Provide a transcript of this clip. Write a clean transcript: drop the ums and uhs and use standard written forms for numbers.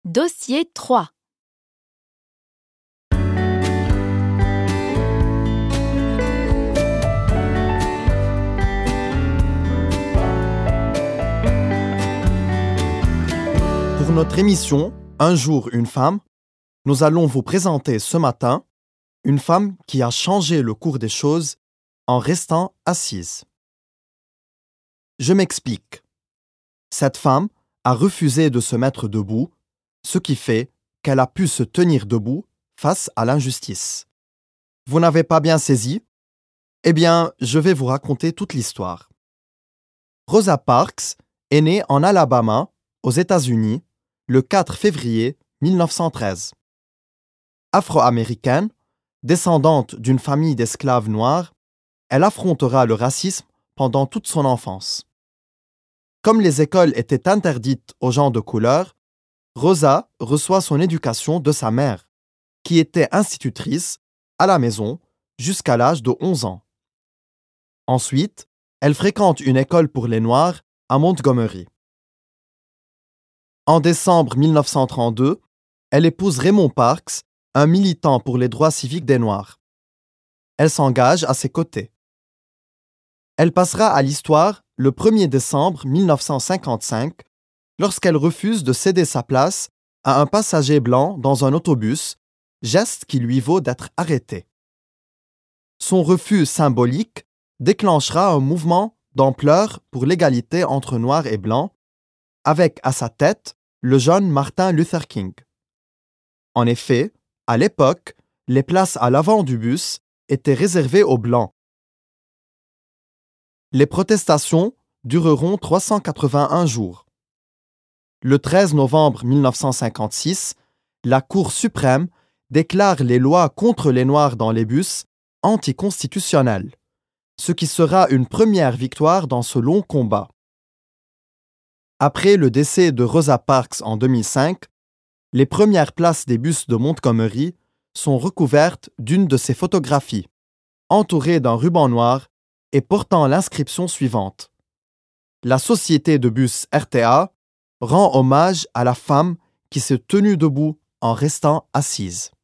Dossier 3. Pour notre émission « Un jour, une femme », nous allons vous présenter ce matin une femme qui a changé le cours des choses en restant assise. Je m'explique. Cette femme a refusé de se mettre debout, ce qui fait qu'elle a pu se tenir debout face à l'injustice. Vous n'avez pas bien saisi? Eh bien, je vais vous raconter toute l'histoire. Rosa Parks est née en Alabama, aux États-Unis, le 4 février 1913. Afro-américaine, descendante d'une famille d'esclaves noirs, elle affrontera le racisme pendant toute son enfance. Comme les écoles étaient interdites aux gens de couleur, Rosa reçoit son éducation de sa mère, qui était institutrice à la maison jusqu'à l'âge de 11 ans. Ensuite, elle fréquente une école pour les Noirs à Montgomery. En décembre 1932, elle épouse Raymond Parks, un militant pour les droits civiques des Noirs. Elle s'engage à ses côtés. Elle passera à l'histoire le 1er décembre 1955 lorsqu'elle refuse de céder sa place à un passager blanc dans un autobus, geste qui lui vaut d'être arrêtée. Son refus symbolique déclenchera un mouvement d'ampleur pour l'égalité entre Noirs et Blancs, avec à sa tête le jeune Martin Luther King. En effet, à l'époque, les places à l'avant du bus étaient réservées aux Blancs. Les protestations dureront 381 jours. Le 13 novembre 1956, la Cour suprême déclare les lois contre les Noirs dans les bus anticonstitutionnelles, ce qui sera une première victoire dans ce long combat. Après le décès de Rosa Parks en 2005, les premières places des bus de Montgomery sont recouvertes d'une de ses photographies, entourée d'un ruban noir et portant l'inscription suivante. La société de bus RTA rend hommage à la femme qui s'est tenue debout en restant assise.